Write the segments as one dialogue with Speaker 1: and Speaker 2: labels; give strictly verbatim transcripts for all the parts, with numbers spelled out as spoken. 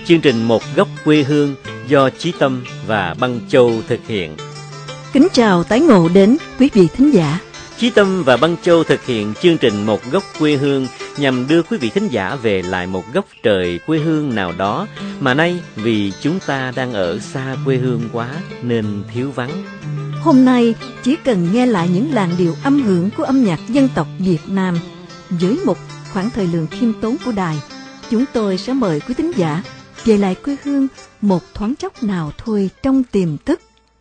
Speaker 1: chương trình Một Góc Quê Hương do Chí Tâm và Băng Châu thực hiện.
Speaker 2: Kính chào tái ngộ đến quý vị thính giả.
Speaker 1: Chí Tâm và Băng Châu thực hiện chương trình Một Góc Quê Hương nhằm đưa quý vị thính giả về lại một góc trời quê hương nào đó mà nay vì chúng ta đang ở xa quê hương quá nên thiếu vắng.
Speaker 2: Hôm nay chỉ cần nghe lại những làn điệu âm hưởng của âm nhạc dân tộc Việt Nam với một khoảng thời lượng khiêm tốn của đài, chúng tôi sẽ mời quý thính giả về lại quê hương một thoáng chốc nào thôi trong tiềm thức.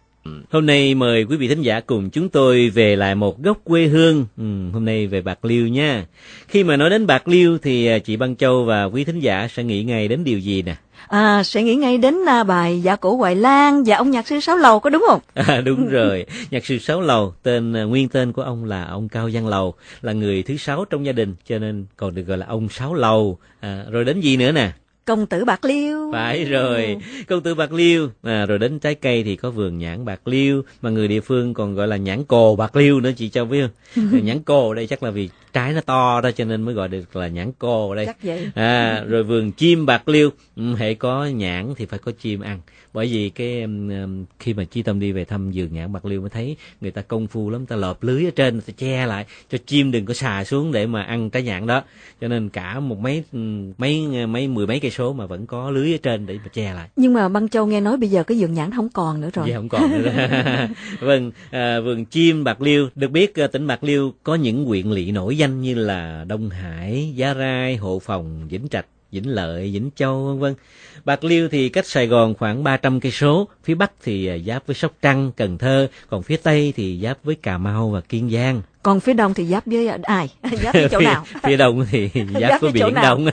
Speaker 1: Hôm nay mời quý vị thính giả cùng chúng tôi về lại một góc quê hương. Ừ, hôm nay về Bạc Liêu nha. Khi mà nói đến Bạc Liêu thì chị Băng Châu và quý thính giả sẽ nghĩ ngay đến điều gì nè?
Speaker 2: À, sẽ nghĩ ngay đến uh, bài Dạ Cổ Hoài Lan và ông nhạc sư Sáu Lầu, có đúng không?
Speaker 1: À, đúng rồi, nhạc sư Sáu Lầu, tên uh, nguyên tên của ông là ông Cao Văn Lầu, là người thứ sáu trong gia đình, cho nên còn được gọi là ông Sáu Lầu. À, rồi đến gì nữa nè?
Speaker 2: Công tử Bạc Liêu.
Speaker 1: Phải rồi, công tử Bạc Liêu. À, rồi đến trái cây thì có vườn nhãn Bạc Liêu, mà người địa phương còn gọi là nhãn cồ Bạc Liêu nữa, chị Châu biết không? Nhãn cồ đây chắc là vì trái nó to đó cho nên mới gọi được là nhãn cồ đây.
Speaker 2: Chắc vậy.
Speaker 1: À, rồi vườn chim Bạc Liêu, ừ, hễ có nhãn thì phải có chim ăn. Bởi vì cái khi mà Chí Tâm đi về thăm vườn nhãn Bạc Liêu mới thấy người ta công phu lắm, ta lợp lưới ở trên, người ta che lại cho chim đừng có xà xuống để mà ăn trái nhãn đó. Cho nên cả một mấy mấy mấy mười mấy cây số mà vẫn có lưới ở trên để mà che lại.
Speaker 2: Nhưng mà Băng Châu nghe nói bây giờ cái vườn nhãn không còn nữa rồi.
Speaker 1: Dạ không còn nữa. Vâng, à, vườn chim Bạc Liêu, được biết tỉnh Bạc Liêu có những huyện lỵ nổi danh như là Đông Hải, Giá Rai, Hộ Phòng, Vĩnh Trạch, Vĩnh Lợi, Vĩnh Châu vân vân. Bạc Liêu thì cách Sài Gòn khoảng ba trăm cây số, phía bắc thì giáp với Sóc Trăng, Cần Thơ, còn phía tây thì giáp với Cà Mau và Kiên Giang.
Speaker 2: Còn phía đông thì giáp với ai? Giáp với chỗ
Speaker 1: phía,
Speaker 2: nào?
Speaker 1: Phía đông thì giáp, giáp với Biển Đông.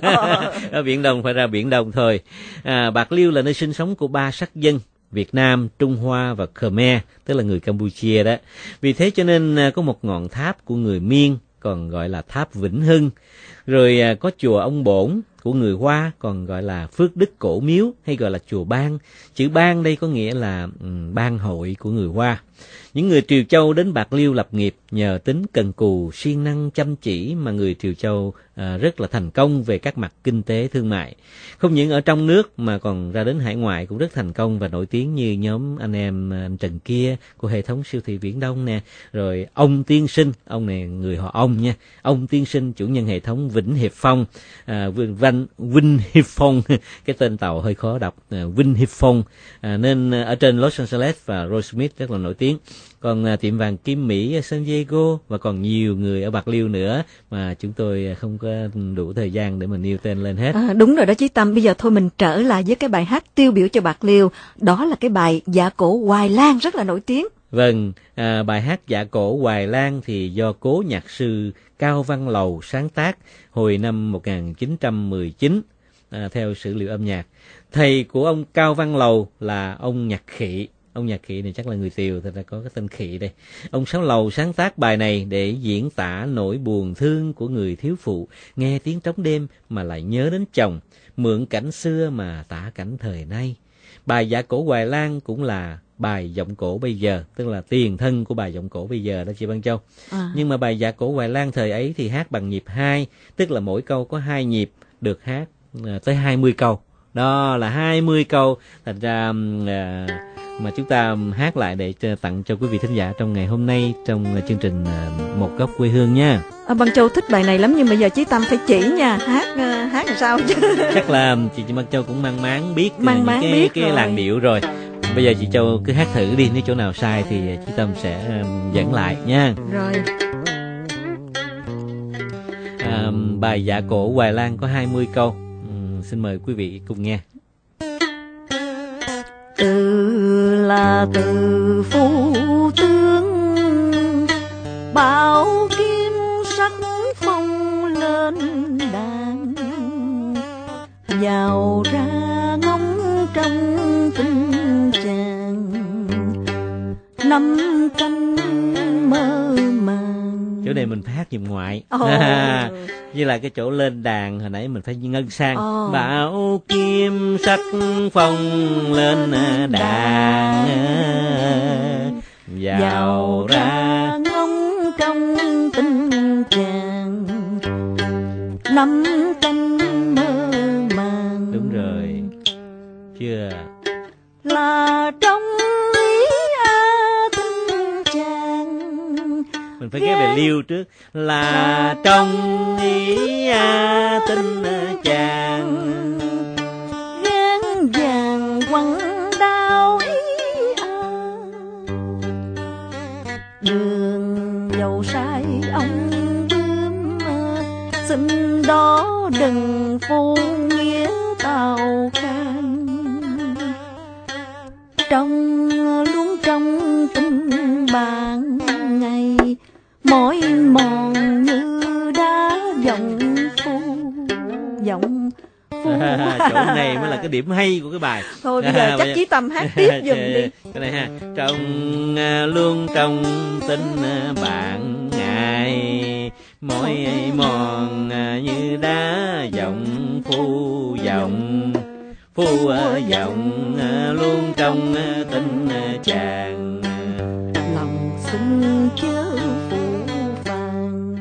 Speaker 1: Ở Biển Đông phải ra Biển Đông thôi. À, Bạc Liêu là nơi sinh sống của ba sắc dân: Việt Nam, Trung Hoa và Khmer, tức là người Campuchia đó. Vì thế cho nên có một ngọn tháp của người Miên, còn gọi là tháp Vĩnh Hưng. Rồi có chùa Ông Bổn của người Hoa, còn gọi là Phước Đức Cổ Miếu, hay gọi là chùa Ban. Chữ Ban đây có nghĩa là um, ban hội của người Hoa. Những người Triều Châu đến Bạc Liêu lập nghiệp nhờ tính cần cù, siêng năng, chăm chỉ mà người Triều Châu à, rất là thành công về các mặt kinh tế thương mại. Không những ở trong nước mà còn ra đến hải ngoại cũng rất thành công và nổi tiếng, như nhóm anh em anh Trần Kia của hệ thống siêu thị Viễn Đông nè, rồi ông Tiên Sinh, ông này người họ ông nha, ông Tiên Sinh chủ nhân hệ thống Vĩnh Hiệp Phong, à, Vinh, Vinh Hiệp Phong, cái tên tàu hơi khó đọc, à, Vinh Hiệp Phong, à, nên ở trên Los Angeles và Rosemead rất là nổi tiếng. Còn à, tiệm vàng Kim Mỹ San Diego và còn nhiều người ở Bạc Liêu nữa mà chúng tôi không có đủ thời gian để mình nêu tên lên hết.
Speaker 2: À, đúng rồi đó Chí Tâm, bây giờ thôi mình trở lại với cái bài hát tiêu biểu cho Bạc Liêu, đó là cái bài Dạ Cổ Hoài Lan rất là nổi tiếng.
Speaker 1: Vâng, à, bài hát Dạ Cổ Hoài Lan thì do cố nhạc sư Cao Văn Lầu sáng tác hồi năm một nghìn chín trăm mười chín, à, theo sử liệu âm nhạc. Thầy của ông Cao Văn Lầu là ông Nhạc Khị. Ông Nhạc Khị này chắc là người Tiều, thật ra có cái tên Khị đây. Ông Sáu Lầu sáng tác bài này để diễn tả nỗi buồn thương của người thiếu phụ, nghe tiếng trống đêm mà lại nhớ đến chồng, mượn cảnh xưa mà tả cảnh thời nay. Bài Dạ Cổ Hoài Lan cũng là bài giọng cổ bây giờ, tức là tiền thân của bài giọng cổ bây giờ đó chị Băng Châu. À. Nhưng mà bài Dạ Cổ Hoài Lan thời ấy thì hát bằng nhịp hai, tức là mỗi câu có hai nhịp, được hát à, tới hai mươi câu. Đó là hai mươi câu, thành ra à, mà chúng ta hát lại để tặng cho quý vị thính giả trong ngày hôm nay trong chương trình Một Góc Quê Hương nha.
Speaker 2: À, Băng Châu thích bài này lắm nhưng mà giờ Chí Tâm phải chỉ nha, hát uh, hát làm sao chứ.
Speaker 1: Chắc là chị, chị Băng Châu cũng mang máng biết
Speaker 2: mang
Speaker 1: những
Speaker 2: máng
Speaker 1: cái,
Speaker 2: biết
Speaker 1: cái
Speaker 2: rồi.
Speaker 1: làn điệu rồi. Bây giờ chị Châu cứ hát thử đi, nếu chỗ nào sai thì chị Tâm sẽ um, dẫn lại nha.
Speaker 2: Rồi.
Speaker 1: À, bài Dạ Cổ Hoài Lan có hai mươi câu. uhm, Xin mời quý vị cùng nghe.
Speaker 2: Từ là từ phu tướng, bảo kim sắc phong lên đàn, vào ra ngóng trong tình chàng, năm canh mơ màng.
Speaker 1: Chỗ này mình phải hát giùm ngoại.
Speaker 2: Oh.
Speaker 1: Như là cái chỗ lên đàn hồi nãy mình phải ngân sang.
Speaker 2: Oh.
Speaker 1: Bảo kim sắc phong lên đàn, vào ra
Speaker 2: ngóng trong tình chàng, năm canh mơ màng.
Speaker 1: Đúng rồi. chưa?
Speaker 2: Là trong ý a tinh chàng.
Speaker 1: Mình phải nghe về liêu trước. Là trong ý a tinh chàng,
Speaker 2: gán vàng quăng đau ý a. Đường dầu sai ông bướm, xin đó đừng phu nghĩa tàu khang. Trong luôn trong tình bạn ngày, mỏi mòn như đá giọng phu giọng phu.
Speaker 1: Chỗ này mới là cái điểm hay của cái bài.
Speaker 2: Thôi bây giờ à, chắc Chí Tâm hát tiếp giùm đi.
Speaker 1: Cái này ha. Trong luôn trong tình bạn ngày, mỏi mòn như đá giọng phu giọng. Phu giọng luôn trong tình chàng,
Speaker 2: lòng xin chớ phụ vàng.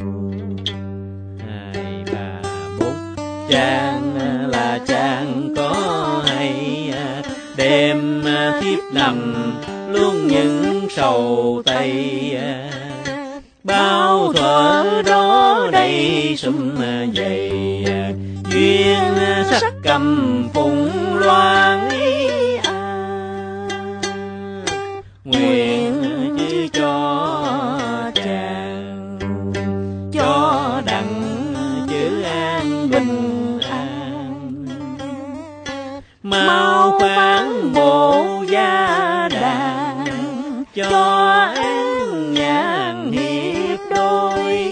Speaker 1: Hai ba bốn. Chàng là chàng có hay, đêm thiếp nằm luôn những sầu tây. Bao thuở đó đây sum dày, duyên sắc cầm phụng loan à. Nguyện chứ cho chàng, cho đặng chữ an bình an. Mau khoáng bộ gia đàn, cho an nhàn hiệp đôi.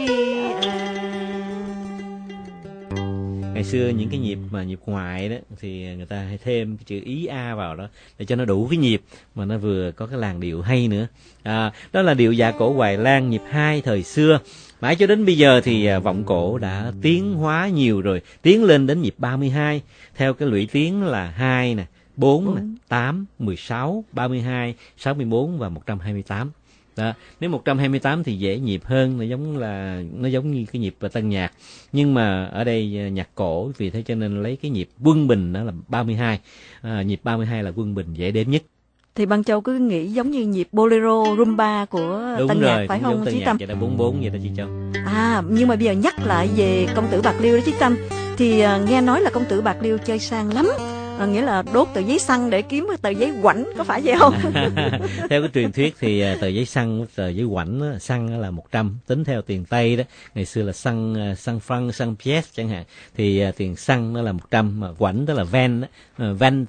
Speaker 1: Ngày xưa những cái nhịp mà nhịp ngoại đó thì người ta hay thêm cái chữ ý a vào đó để cho nó đủ cái nhịp mà nó vừa có cái làn điệu hay nữa. À, đó là điệu dạ cổ Hoài Lan nhịp hai thời xưa. Mãi cho đến bây giờ thì vọng cổ đã tiến hóa nhiều rồi, tiến lên đến nhịp ba mươi hai theo cái lũy tiến là hai nè, bốn nè, tám, mười sáu, ba mươi hai, sáu mươi bốn và một trăm hai mươi tám. Đó. Nếu một trăm hai mươi tám thì dễ nhịp hơn, nó giống là nó giống như cái nhịp tân nhạc, nhưng mà ở đây nhạc cổ, vì thế cho nên lấy cái nhịp quân bình đó là ba mươi hai. À, nhịp ba mươi hai là quân bình dễ đếm nhất.
Speaker 2: Thì Băng Châu cứ nghĩ giống như nhịp bolero rumba của
Speaker 1: Đúng
Speaker 2: tân
Speaker 1: rồi,
Speaker 2: nhạc phải không Chí Tâm?
Speaker 1: Vậy là bốn bốn vậy đó chị Châu.
Speaker 2: À, nhưng mà bây giờ nhắc lại về công tử Bạc Liêu đó Chí Tâm, thì uh, nghe nói là công tử Bạc Liêu chơi sang lắm. À, nghĩa là đốt tờ giấy xăng để kiếm tờ giấy quảnh, có phải vậy không?
Speaker 1: Theo cái truyền thuyết thì tờ giấy xăng, tờ giấy quảnh, xăng là một trăm, tính theo tiền Tây đó. Ngày xưa là xăng, xăng franc, xăng pièce chẳng hạn. Thì tiền xăng nó là một trăm, mà quảnh đó là ven đó. Ven,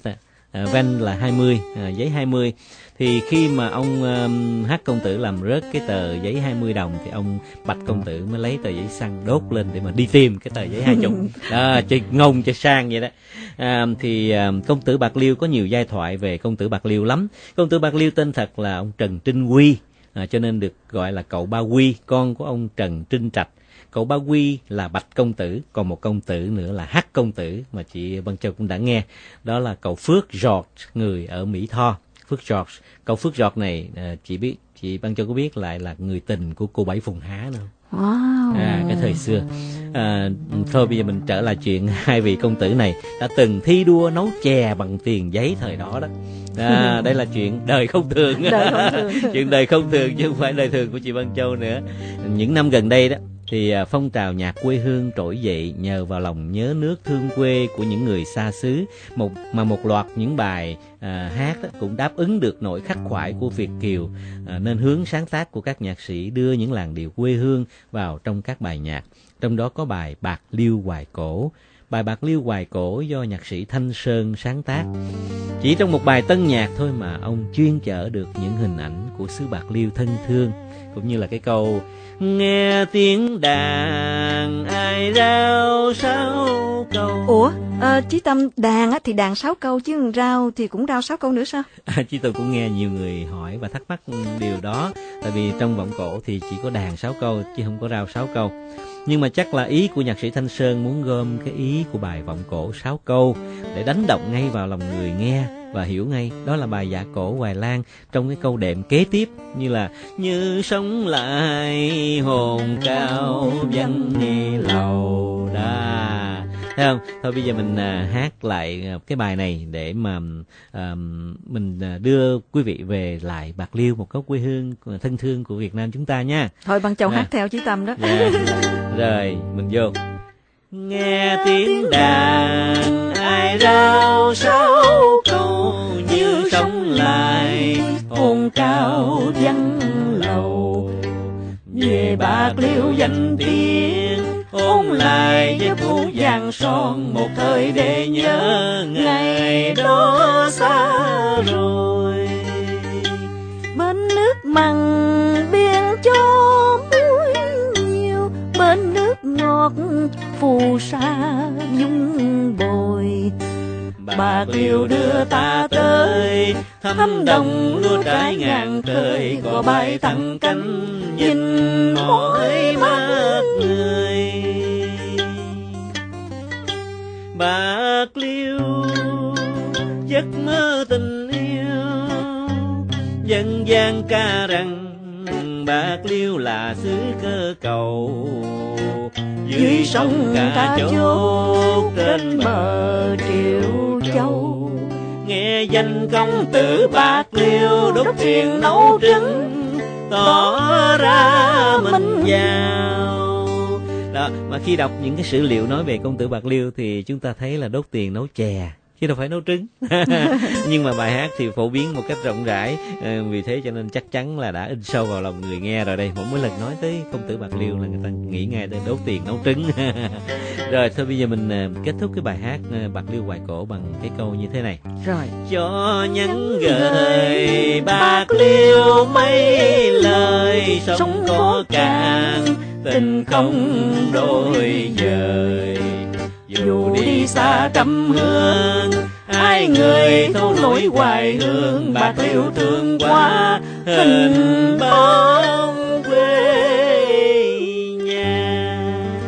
Speaker 1: ven là hai mươi, giấy hai mươi. Thì khi mà ông um, hát công tử làm rớt cái tờ giấy hai mươi đồng thì ông Bạch công tử mới lấy tờ giấy xăng đốt lên để mà đi tìm cái tờ giấy hai mươi. Đó, chơi ngông chơi sang vậy đó. À, thì um, công tử Bạc Liêu có nhiều giai thoại về công tử Bạc Liêu lắm. Công tử Bạc Liêu tên thật là ông Trần Trinh Quy, à, cho nên được gọi là cậu Ba Quy, con của ông Trần Trinh Trạch. Cậu Ba Quy là Bạch công tử, còn một công tử nữa là Hắc công tử mà chị Băng Châu cũng đã nghe. Đó là cậu Phước George, người ở Mỹ Tho. Phước George, cậu Phước George này chị biết, chị Băng Châu có biết lại là người tình của cô Bảy Phùng Há nữa.
Speaker 2: Wow.
Speaker 1: À, cái thời xưa. À, thôi bây giờ mình trở lại chuyện hai vị công tử này đã từng thi đua nấu chè bằng tiền giấy thời đó đó. À, đây là chuyện đời không thường.
Speaker 2: Đời không thường.
Speaker 1: Chuyện đời không thường chứ không phải đời thường của chị Băng Châu nữa. Những năm gần đây đó thì phong trào nhạc quê hương trỗi dậy nhờ vào lòng nhớ nước thương quê của những người xa xứ, một mà một loạt những bài à, hát đó cũng đáp ứng được nỗi khắc khoải của Việt kiều, à, nên hướng sáng tác của các nhạc sĩ đưa những làn điệu quê hương vào trong các bài nhạc. Trong đó có bài Bạc Liêu Hoài Cổ. Bài Bạc Liêu Hoài Cổ do nhạc sĩ Thanh Sơn sáng tác. Chỉ trong một bài tân nhạc thôi mà ông chuyên chở được những hình ảnh của xứ Bạc Liêu thân thương, cũng như là cái câu nghe tiếng đàn ai rao sáu câu.
Speaker 2: Ủa, à, Chí Tâm, đàn á, thì đàn sáu câu chứ rao thì cũng rao sáu câu nữa sao?
Speaker 1: À, Chí Tâm cũng nghe nhiều người hỏi và thắc mắc điều đó. Tại vì trong vọng cổ thì chỉ có đàn sáu câu chứ không có rao sáu câu. Nhưng mà chắc là ý của nhạc sĩ Thanh Sơn muốn gom cái ý của bài vọng cổ sáu câu để đánh động ngay vào lòng người nghe và hiểu ngay đó là bài dạ cổ Hoài Lan trong cái câu đệm kế tiếp, như là như sống lại hồn cao văn nghe lầu đà. thấy không? Thôi bây giờ mình à, hát lại cái bài này để mà à, mình đưa quý vị về lại Bạc Liêu, một góc quê hương thân thương của Việt Nam chúng ta nha.
Speaker 2: Thôi Băng Châu
Speaker 1: à.
Speaker 2: hát theo Chí Tâm đó.
Speaker 1: Yeah. Rồi mình vô. Nghe tiếng đàn ai rao sao câu như sống lại hồn cao văn lầu, về Bạc Liêu danh tiếng ôn lại giấc ngủ vàng son, một thời để nhớ ngày đó xa rồi.
Speaker 2: Bên nước mặn biển cho muối nhiều, bên nước ngọt phù sa dung bồi.
Speaker 1: Bạc Liêu đưa ta tới thăm đồng lúa trái ngàn trời, cò bay thẳng cánh nhìn mỏi mắt người. Bạc Liêu giấc mơ tình yêu, dân gian ca rằng Bạc Liêu là xứ cơ cầu, dưới sông Cà Chốt trên bờ Triệu Châu. Nghe danh công tử Bạc Liêu đốt thuyền nấu trứng, tỏ ra mình giàu. Đó, mà khi đọc những cái sử liệu nói về công tử Bạc Liêu thì chúng ta thấy là đốt tiền nấu chè chứ đâu phải nấu trứng. Nhưng mà bài hát thì phổ biến một cách rộng rãi, vì thế cho nên chắc chắn là đã in sâu vào lòng người nghe rồi đây. Mỗi lần nói tới công tử Bạc Liêu là người ta nghĩ ngay tới đốt tiền nấu trứng. Rồi thôi bây giờ mình kết thúc cái bài hát Bạc Liêu hoài cổ bằng cái câu như thế này.
Speaker 2: Rồi.
Speaker 1: Cho nhắn gửi Bạc Liêu mấy lời sông có cạn, tình không đôi dời. Dù đi xa trăm hương, ai người thấu nỗi hoài hương, Bạc Liêu thương quá hình bóng quê nhà.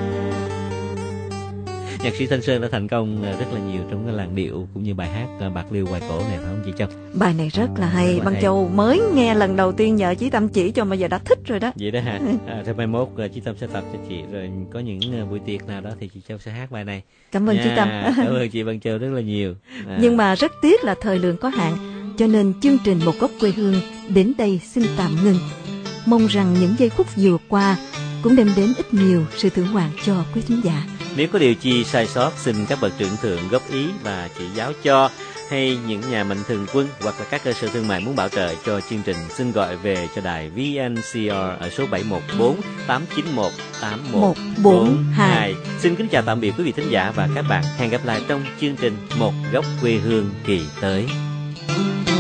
Speaker 1: Nhạc sĩ Thanh Sơn đã thành công rất là nhiều trong cái làn điệu cũng như bài hát Bạc Liêu hoài cổ này, phải không chị Châu?
Speaker 2: Bài này rất là hay. Băng Châu mới nghe lần đầu tiên nhờ Chí Tâm chỉ cho mà giờ đã thích rồi đó.
Speaker 1: Vậy đó hả? À, thôi mai mốt Chí Tâm sẽ tập cho chị, rồi có những buổi tiệc nào đó thì chị Châu sẽ hát bài này.
Speaker 2: Cảm ơn
Speaker 1: Nha.
Speaker 2: Chí Tâm.
Speaker 1: Cảm ơn chị Băng Châu rất là nhiều. À.
Speaker 2: Nhưng mà rất tiếc là thời lượng có hạn, cho nên chương trình Một Góc Quê Hương đến đây xin tạm ngừng. Mong rằng những giây phút vừa qua cũng đem đến ít nhiều sự thưởng ngoạn cho quý thính giả.
Speaker 1: Nếu có điều chi sai sót, xin các bậc trưởng thượng góp ý và chỉ giáo cho, hay những nhà mạnh thường quân hoặc là các cơ sở thương mại muốn bảo trợ cho chương trình, xin gọi về cho đài vê en xê rờ ở số bảy một bốn tám chín một tám một bốn hai. Xin kính chào tạm biệt quý vị thính giả và các bạn. Hẹn gặp lại trong chương trình Một Góc Quê Hương kỳ tới.